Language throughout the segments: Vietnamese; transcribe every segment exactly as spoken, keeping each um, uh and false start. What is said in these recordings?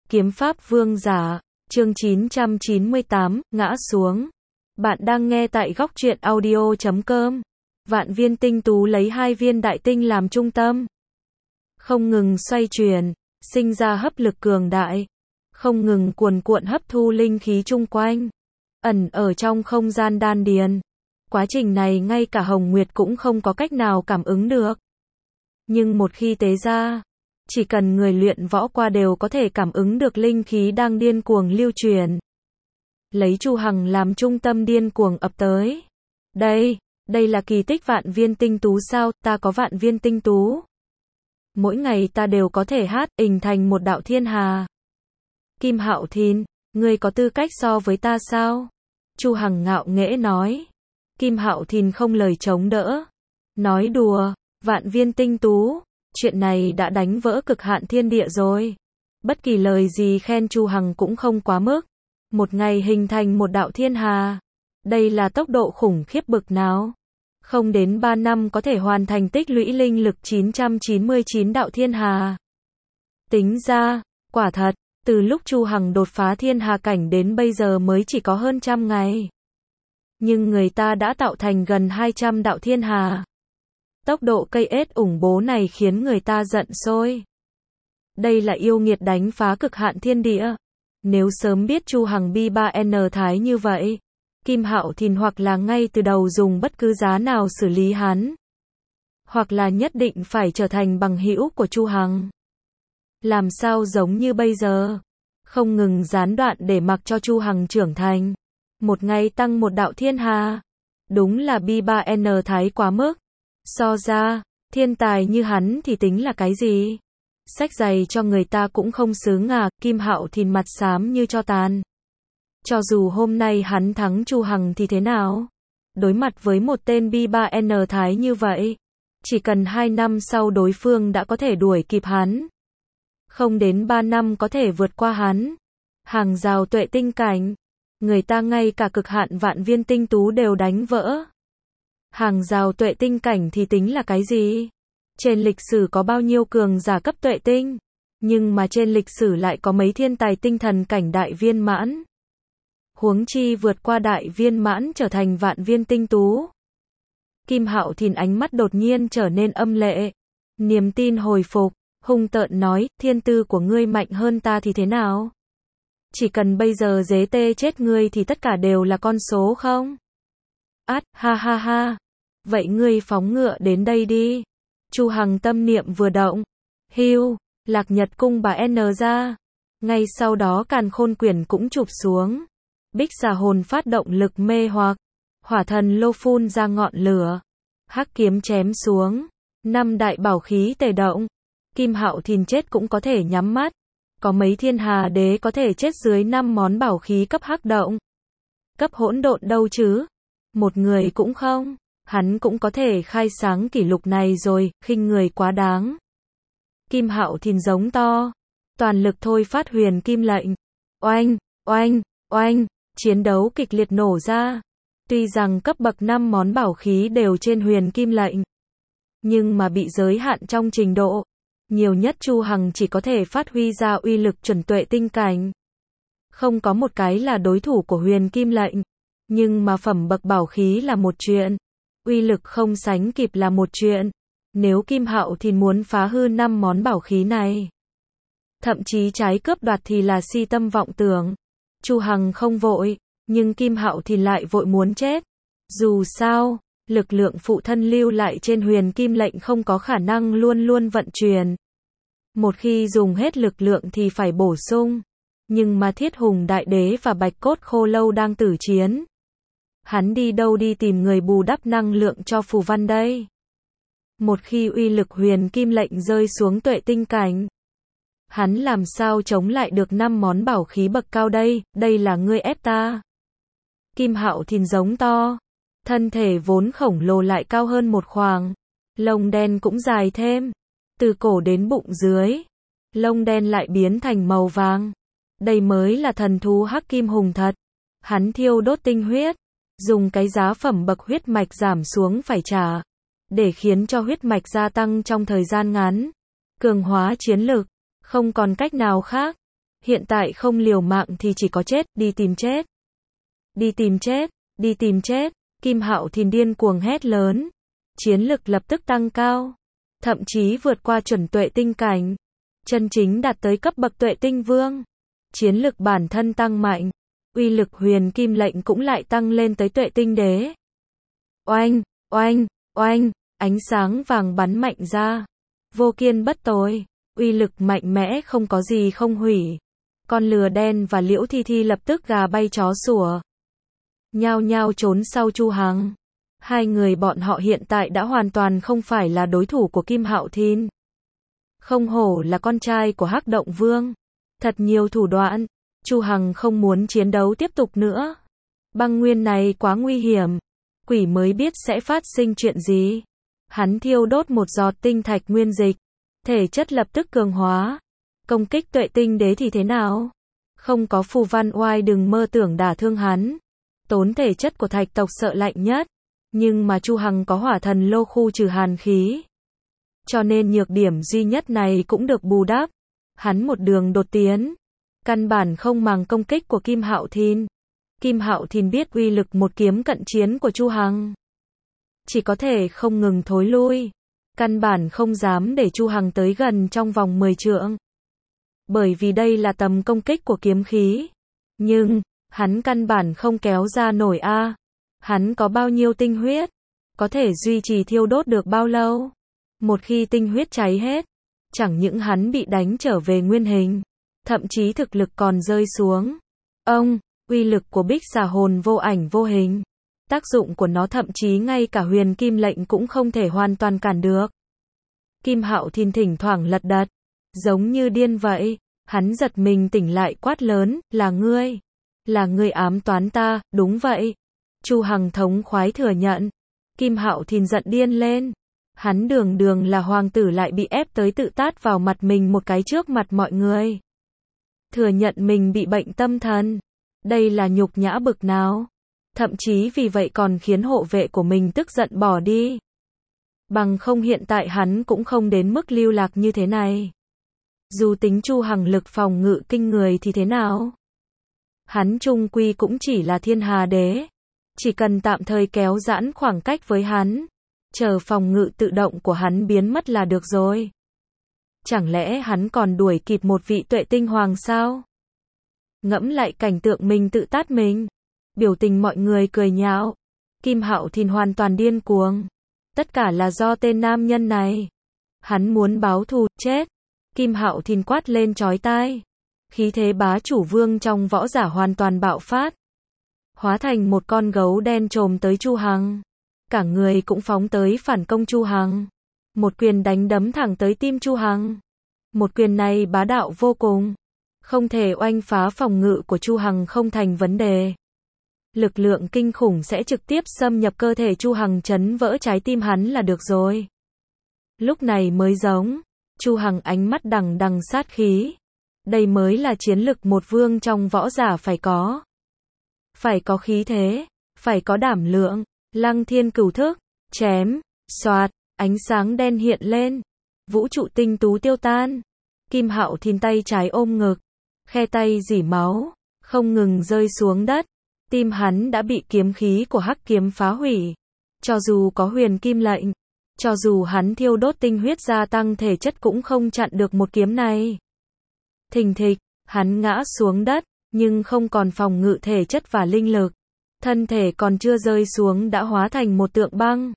Kiếm pháp vương giả, chương chín trăm chín mươi tám, ngã xuống. Bạn đang nghe tại góc truyện audio chấm com. Vạn viên tinh tú lấy hai viên đại tinh làm trung tâm. Không ngừng xoay chuyển, sinh ra hấp lực cường đại. Không ngừng cuồn cuộn hấp thu linh khí chung quanh. Ẩn ở trong không gian đan điền. Quá trình này ngay cả Hồng Nguyệt cũng không có cách nào cảm ứng được. Nhưng một khi tế ra, chỉ cần người luyện võ qua đều có thể cảm ứng được linh khí đang điên cuồng lưu truyền. Lấy Chu Hằng làm trung tâm điên cuồng ập tới. Đây, đây là kỳ tích vạn viên tinh tú sao, ta có vạn viên tinh tú. Mỗi ngày ta đều có thể hát, hình thành một đạo thiên hà. Kim Hạo Thìn, ngươi có tư cách so với ta sao? Chu Hằng ngạo nghễ nói. Kim Hạo Thìn không lời chống đỡ. Nói đùa, vạn viên tinh tú. Chuyện này đã đánh vỡ cực hạn thiên địa rồi. Bất kỳ lời gì khen Chu Hằng cũng không quá mức. Một ngày hình thành một đạo thiên hà. Đây là tốc độ khủng khiếp bực nào. Không đến ba năm có thể hoàn thành tích lũy linh lực chín trăm chín mươi chín đạo thiên hà. Tính ra, quả thật, từ lúc Chu Hằng đột phá thiên hà cảnh đến bây giờ mới chỉ có hơn trăm ngày. Nhưng người ta đã tạo thành gần hai trăm đạo thiên hà. Tốc độ cây ết ủng bố này khiến người ta giận sôi. Đây là yêu nghiệt đánh phá cực hạn thiên địa. Nếu sớm biết Chu Hằng bi ba N thái như vậy, Kim Hạo Thìn hoặc là ngay từ đầu dùng bất cứ giá nào xử lý hắn, hoặc là nhất định phải trở thành bằng hữu của Chu Hằng. Làm sao giống như bây giờ, không ngừng gián đoạn để mặc cho Chu Hằng trưởng thành. Một ngày tăng một đạo thiên hà, đúng là bi ba N thái quá mức. So ra, thiên tài như hắn thì tính là cái gì? Xách giày cho người ta cũng không xứng à, Kim Hạo Thìn mặt xám như tro tàn. Cho dù hôm nay hắn thắng Chu Hằng thì thế nào? Đối mặt với một tên bi ba N thái như vậy, chỉ cần hai năm sau đối phương đã có thể đuổi kịp hắn. Không đến ba năm có thể vượt qua hắn. Hàng rào tuệ tinh cảnh, người ta ngay cả cực hạn vạn viên tinh tú đều đánh vỡ. Hàng rào tuệ tinh cảnh thì tính là cái gì? Trên lịch sử có bao nhiêu cường giả cấp tuệ tinh, nhưng mà trên lịch sử lại có mấy thiên tài tinh thần cảnh đại viên mãn. Huống chi vượt qua đại viên mãn trở thành vạn viên tinh tú. Kim Hạo Thìn ánh mắt đột nhiên trở nên âm lệ. Niềm tin hồi phục, hung tợn nói, thiên tư của ngươi mạnh hơn ta thì thế nào? Chỉ cần bây giờ dế tê chết ngươi thì tất cả đều là con số không? Át, ha ha ha. Vậy ngươi phóng ngựa đến đây đi. Chu Hằng tâm niệm vừa động. Hưu, Lạc Nhật cung bà N ra. Ngay sau đó Càn Khôn Quyển cũng chụp xuống. Bích Xà hồn phát động lực mê hoặc. Hỏa thần lô phun ra ngọn lửa. Hắc kiếm chém xuống. Năm đại bảo khí tề động. Kim Hạo Thìn chết cũng có thể nhắm mắt. Có mấy thiên hà đế có thể chết dưới năm món bảo khí cấp hắc động. Cấp hỗn độn đâu chứ? Một người cũng không. Hắn cũng có thể khai sáng kỷ lục này rồi, khinh người quá đáng. Kim Hạo Thìn giống to. Toàn lực thôi phát huyền kim lệnh. Oanh, oanh, oanh, chiến đấu kịch liệt nổ ra. Tuy rằng cấp bậc năm món bảo khí đều trên huyền kim lệnh, nhưng mà bị giới hạn trong trình độ. Nhiều nhất Chu Hằng chỉ có thể phát huy ra uy lực chuẩn tuệ tinh cảnh. Không có một cái là đối thủ của huyền kim lệnh. Nhưng mà phẩm bậc bảo khí là một chuyện. Uy lực không sánh kịp là một chuyện. Nếu Kim Hạo Thìn muốn phá hư năm món bảo khí này, thậm chí trái cướp đoạt thì là si tâm vọng tưởng. Chu Hằng không vội, nhưng Kim Hạo Thìn lại vội muốn chết. Dù sao, lực lượng phụ thân lưu lại trên huyền kim lệnh không có khả năng luôn luôn vận chuyển. Một khi dùng hết lực lượng thì phải bổ sung. Nhưng mà Thiết Hùng Đại Đế và Bạch Cốt Khô Lâu đang tử chiến. Hắn đi đâu đi tìm người bù đắp năng lượng cho phù văn đây? Một khi uy lực huyền kim lệnh rơi xuống tuệ tinh cảnh, hắn làm sao chống lại được năm món bảo khí bậc cao đây? Đây là ngươi ép ta. Kim Hạo Thìn giống to. Thân thể vốn khổng lồ lại cao hơn một khoảng. Lông đen cũng dài thêm. Từ cổ đến bụng dưới, lông đen lại biến thành màu vàng. Đây mới là thần thú hắc kim hùng thật. Hắn thiêu đốt tinh huyết. Dùng cái giá phẩm bậc huyết mạch giảm xuống phải trả. Để khiến cho huyết mạch gia tăng trong thời gian ngắn. Cường hóa chiến lực. Không còn cách nào khác. Hiện tại không liều mạng thì chỉ có chết, đi tìm chết. Đi tìm chết, đi tìm chết, Kim Hạo Thìn điên cuồng hét lớn. Chiến lực lập tức tăng cao, thậm chí vượt qua chuẩn tuệ tinh cảnh, chân chính đạt tới cấp bậc tuệ tinh vương. Chiến lực bản thân tăng mạnh, uy lực huyền kim lệnh cũng lại tăng lên tới tuệ tinh đế. Oanh, oanh, oanh, ánh sáng vàng bắn mạnh ra, vô kiên bất tồi, uy lực mạnh mẽ không có gì không hủy. Con lừa đen và Liễu Thi Thi lập tức gà bay chó sủa, nhao nhao trốn sau Chu Hằng. Hai người bọn họ hiện tại đã hoàn toàn không phải là đối thủ của Kim Hạo Thìn. Không hổ là con trai của Hắc Động Vương, thật nhiều thủ đoạn. Chu Hằng không muốn chiến đấu tiếp tục nữa. Băng nguyên này quá nguy hiểm, quỷ mới biết sẽ phát sinh chuyện gì. Hắn thiêu đốt một giọt tinh thạch nguyên dịch, thể chất lập tức cường hóa. Công kích tuệ tinh đế thì thế nào? Không có phù văn oai đừng mơ tưởng đả thương hắn. Tốn thể chất của thạch tộc sợ lạnh nhất. Nhưng mà Chu Hằng có hỏa thần lô khu trừ hàn khí, cho nên nhược điểm duy nhất này cũng được bù đắp. Hắn một đường đột tiến, căn bản không màng công kích của Kim Hạo Thìn. Kim Hạo Thìn biết uy lực một kiếm cận chiến của Chu Hằng, chỉ có thể không ngừng thối lui, căn bản không dám để Chu Hằng tới gần trong vòng mười trượng. Bởi vì đây là tầm công kích của kiếm khí. Nhưng, hắn căn bản không kéo ra nổi a. Hắn có bao nhiêu tinh huyết? Có thể duy trì thiêu đốt được bao lâu? Một khi tinh huyết cháy hết, chẳng những hắn bị đánh trở về nguyên hình, thậm chí thực lực còn rơi xuống. Ông, uy lực của Bích Xà Hồn vô ảnh vô hình, tác dụng của nó thậm chí ngay cả huyền kim lệnh cũng không thể hoàn toàn cản được. Kim Hạo Thìn thỉnh thoảng lật đật, giống như điên vậy. Hắn giật mình tỉnh lại quát lớn, là ngươi, là ngươi ám toán ta. Đúng vậy. Chu Hằng thống khoái thừa nhận. Kim Hạo Thìn giận điên lên. Hắn đường đường là hoàng tử lại bị ép tới tự tát vào mặt mình một cái trước mặt mọi người. Thừa nhận mình bị bệnh tâm thần. Đây là nhục nhã bực nào. Thậm chí vì vậy còn khiến hộ vệ của mình tức giận bỏ đi. Bằng không hiện tại hắn cũng không đến mức lưu lạc như thế này. Dù tính Chu Hằng lực phòng ngự kinh người thì thế nào? Hắn chung quy cũng chỉ là thiên hà đế. Chỉ cần tạm thời kéo giãn khoảng cách với hắn, chờ phòng ngự tự động của hắn biến mất là được rồi. Chẳng lẽ hắn còn đuổi kịp một vị tuệ tinh hoàng sao? Ngẫm lại cảnh tượng mình tự tát mình, biểu tình mọi người cười nhạo. Kim Hạo Thìn hoàn toàn điên cuồng. Tất cả là do tên nam nhân này. Hắn muốn báo thù, chết. Kim Hạo Thìn quát lên chói tai. Khí thế bá chủ vương trong võ giả hoàn toàn bạo phát, hóa thành một con gấu đen trồm tới Chu Hằng. Cả người cũng phóng tới phản công Chu Hằng. Một quyền đánh đấm thẳng tới tim Chu Hằng. Một quyền này bá đạo vô cùng, không thể oanh phá phòng ngự của Chu Hằng không thành vấn đề. Lực lượng kinh khủng sẽ trực tiếp xâm nhập cơ thể Chu Hằng, chấn vỡ trái tim hắn là được rồi. Lúc này mới giống. Chu Hằng ánh mắt đằng đằng sát khí. Đây mới là chiến lực một vương trong võ giả phải có. Phải có khí thế, phải có đảm lượng. Lăng thiên cửu thức, chém, xoạt, ánh sáng đen hiện lên. Vũ trụ tinh tú tiêu tan. Kim Hạo Thìn tay trái ôm ngực, khe tay rỉ máu, không ngừng rơi xuống đất. Tim hắn đã bị kiếm khí của hắc kiếm phá hủy. Cho dù có huyền kim lệnh, cho dù hắn thiêu đốt tinh huyết gia tăng thể chất cũng không chặn được một kiếm này. Thình thịch, hắn ngã xuống đất, nhưng không còn phòng ngự thể chất và linh lực. Thân thể còn chưa rơi xuống đã hóa thành một tượng băng.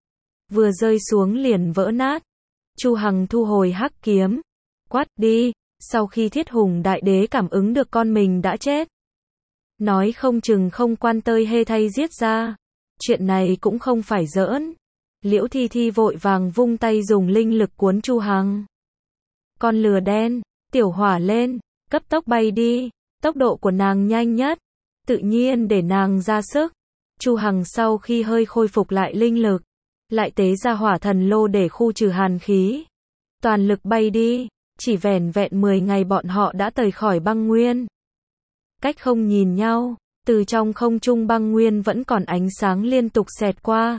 Vừa rơi xuống liền vỡ nát. Chu Hằng thu hồi hắc kiếm, quát đi. Sau khi Thiết Hùng Đại Đế cảm ứng được con mình đã chết, nói không chừng không quan tơi hê thay giết ra. Chuyện này cũng không phải giỡn. Liễu Thi Thi vội vàng vung tay dùng linh lực cuốn Chu Hằng. Con lừa đen, tiểu hỏa lên, cấp tốc bay đi. Tốc độ của nàng nhanh nhất, tự nhiên để nàng ra sức. Chu Hằng sau khi hơi khôi phục lại linh lực, lại tế ra hỏa thần lô để khu trừ hàn khí. Toàn lực bay đi, chỉ vẻn vẹn mười ngày bọn họ đã rời khỏi băng nguyên. Cách không nhìn nhau, từ trong không trung băng nguyên vẫn còn ánh sáng liên tục xẹt qua.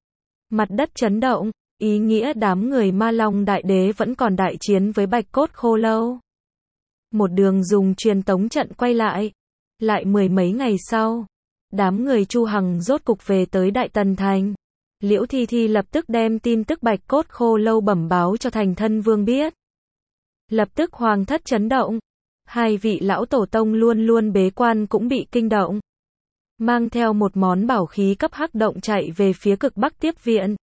Mặt đất chấn động, ý nghĩa đám người Ma Long Đại Đế vẫn còn đại chiến với Bạch Cốt Khô Lâu. một đường dùng truyền tống trận quay lại. Lại mười mấy ngày sau, đám người Chu Hằng rốt cục về tới Đại Tần Thành. Liễu Thi Thi lập tức đem tin tức Bạch Cốt Khô Lâu bẩm báo cho Thành Thân Vương biết. Lập tức hoàng thất chấn động. Hai vị lão tổ tông luôn luôn bế quan cũng bị kinh động. Mang theo một món bảo khí cấp hắc động chạy về phía cực bắc tiếp viện.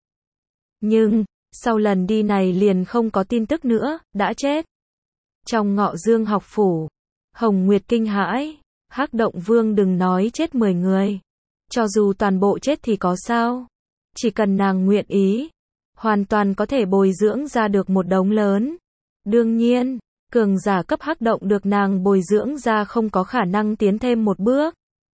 Nhưng, sau lần đi này liền không có tin tức nữa, đã chết. Trong Ngọ Dương học phủ, Hồng Nguyệt kinh hãi, Hắc Động Vương đừng nói chết mười người. Cho dù toàn bộ chết thì có sao? Chỉ cần nàng nguyện ý, hoàn toàn có thể bồi dưỡng ra được một đống lớn. Đương nhiên, cường giả cấp Hắc Động được nàng bồi dưỡng ra không có khả năng tiến thêm một bước.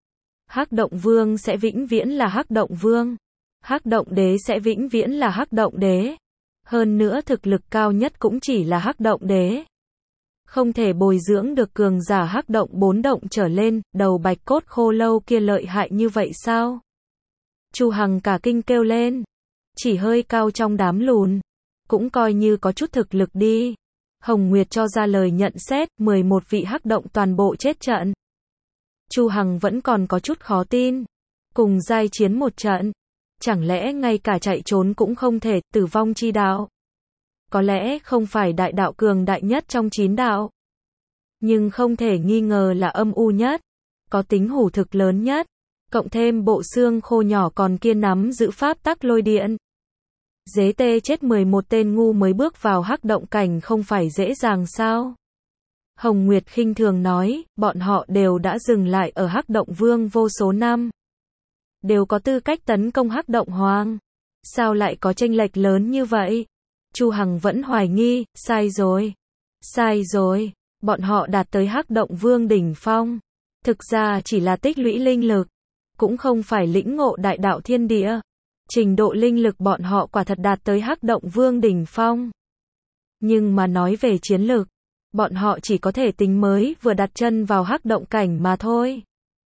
Hắc Động Vương sẽ vĩnh viễn là Hắc Động Vương. Hắc Động Đế sẽ vĩnh viễn là Hắc Động Đế. Hơn nữa thực lực cao nhất cũng chỉ là Hắc Động Đế. Không thể bồi dưỡng được cường giả Hắc Động bốn động trở lên, đầu Bạch Cốt Khô Lâu kia lợi hại như vậy sao? Chu Hằng cả kinh kêu lên. Chỉ hơi cao trong đám lùn. Cũng coi như có chút thực lực đi. Hồng Nguyệt cho ra lời nhận xét, mười một vị Hắc Động toàn bộ chết trận. Chu Hằng vẫn còn có chút khó tin. Cùng giai chiến một trận. Chẳng lẽ ngay cả chạy trốn cũng không thể, tử vong chi đạo. Có lẽ không phải đại đạo cường đại nhất trong chín đạo. Nhưng không thể nghi ngờ là âm u nhất. Có tính hủ thực lớn nhất. Cộng thêm bộ xương khô nhỏ còn kia nắm giữ pháp tắc lôi điện. Dế tê chết mười một tên ngu mới bước vào Hắc Động cảnh không phải dễ dàng sao? Hồng Nguyệt khinh thường nói, bọn họ đều đã dừng lại ở Hắc Động Vương vô số năm. Đều có tư cách tấn công Hắc Động Hoàng. Sao lại có chênh lệch lớn như vậy? Chu Hằng vẫn hoài nghi, sai rồi. Sai rồi, bọn họ đạt tới Hắc Động Vương đỉnh phong. Thực ra chỉ là tích lũy linh lực. Cũng không phải lĩnh ngộ đại đạo thiên địa. Trình độ linh lực bọn họ quả thật đạt tới Hắc Động Vương đỉnh phong. Nhưng mà nói về chiến lực, bọn họ chỉ có thể tính mới vừa đặt chân vào Hắc Động cảnh mà thôi.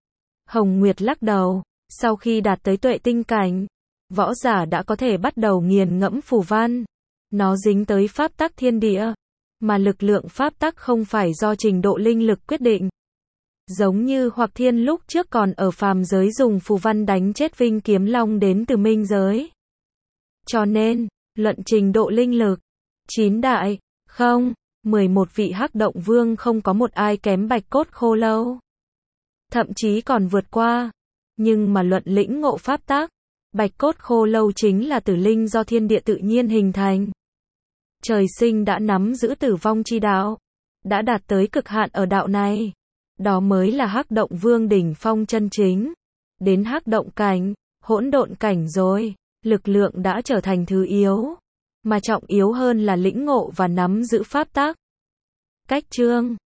Hồng Nguyệt lắc đầu, sau khi đạt tới tuệ tinh cảnh, võ giả đã có thể bắt đầu nghiền ngẫm phù văn. Nó dính tới pháp tắc thiên địa, mà lực lượng pháp tắc không phải do trình độ linh lực quyết định. Giống như Hoặc Thiên lúc trước còn ở phàm giới dùng phù văn đánh chết Vinh Kiếm Long đến từ minh giới. Cho nên, luận trình độ linh lực, chín đại, không, mười một vị Hắc Động Vương không có một ai kém Bạch Cốt Khô Lâu. Thậm chí còn vượt qua. Nhưng mà luận lĩnh ngộ pháp tắc, Bạch Cốt Khô Lâu chính là tử linh do thiên địa tự nhiên hình thành. Trời sinh đã nắm giữ tử vong chi đạo, đã đạt tới cực hạn ở đạo này. Đó mới là Hắc Động Vương đỉnh phong chân chính. Đến Hắc Động cảnh, hỗn độn cảnh rồi, lực lượng đã trở thành thứ yếu. Mà trọng yếu hơn là lĩnh ngộ và nắm giữ pháp tắc. Cách chương